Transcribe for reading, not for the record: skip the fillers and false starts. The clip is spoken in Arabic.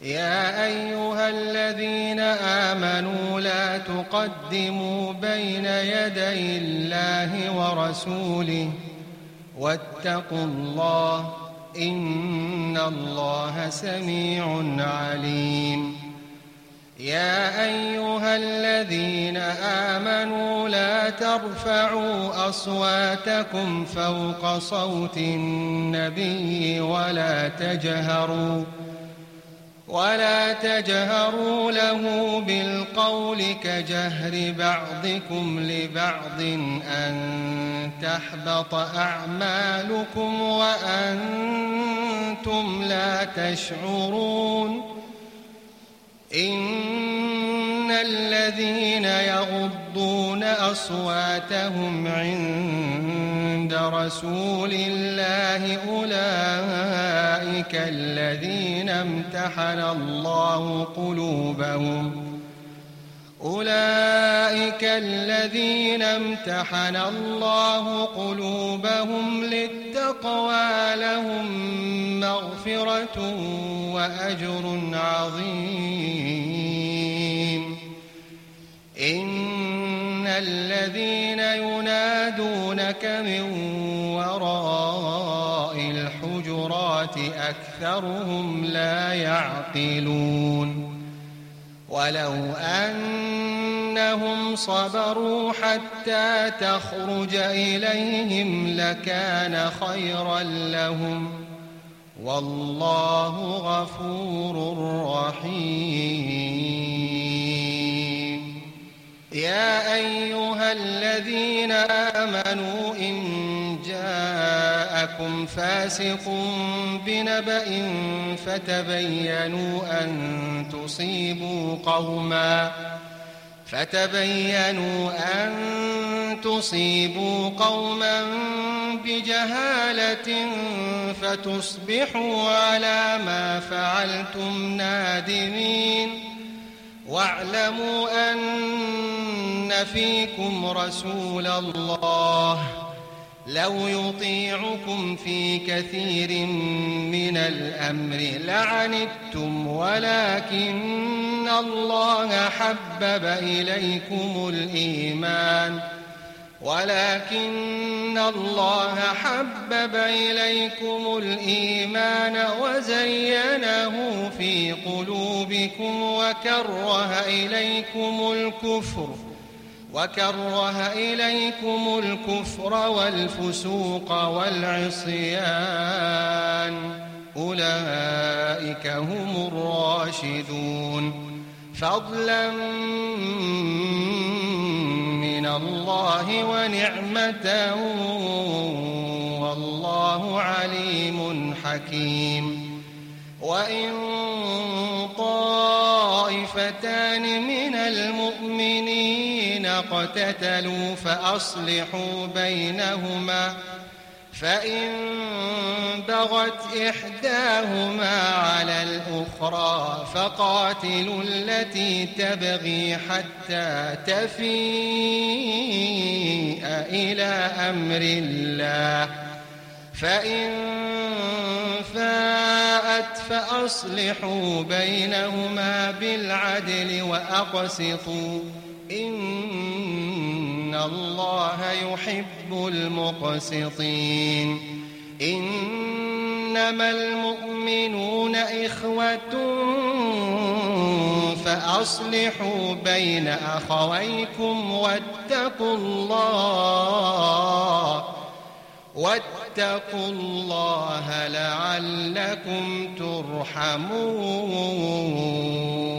يا أيها الذين آمنوا لا تقدموا بين يدي الله ورسوله واتقوا الله إن الله سميع عليم. يا أيها الذين آمنوا لا ترفعوا أصواتكم فوق صوت النبي ولا تجهروا له بالقول كجهر بعضكم لبعض أن تحبط أعمالكم وأنتم لا تشعرون. إن الذين يغضون أصواتهم عند رسول الله أولئك الذين امتحن الله قلوبهم للتقوى لهم مغفرة وأجر عظيم. إن الذين ينادونك من وراء الحجرات أكثرهم لا يعقلون. ولو أنهم صبروا حتى تخرج إليهم لكان خيرا لهم والله غفور رحيم. يا أيها الذين آمنوا إن جاءكم فاسق بنبأ فتبينوا أن تصيبوا قوما بجهالة فتصبحوا على ما فعلتم نادمين. واعلموا أن فيكم رسول الله لو يطيعكم في كثير من الأمر لعنتم ولكن الله حبب إليكم الإيمان وزينه في قلوبكم وكره إليكم الكفر والفسوق والعصيان أولئك هم الراشدون فضلا من الله ونعمة والله عليم حكيم. وإن طائفتان من المؤمنين اقتتلوا فأصلحوا بينهما فإن بغت إحداهما على الأخرى فقاتلوا التي تبغي حتى تفيء إلى أمر الله فإن فاءت فأصلحوا بينهما بالعدل وأقسطوا إن الله يحب المقسطين. إنما المؤمنون إخوة فأصلحوا بين أخويكم واتقوا الله لعلكم ترحمون.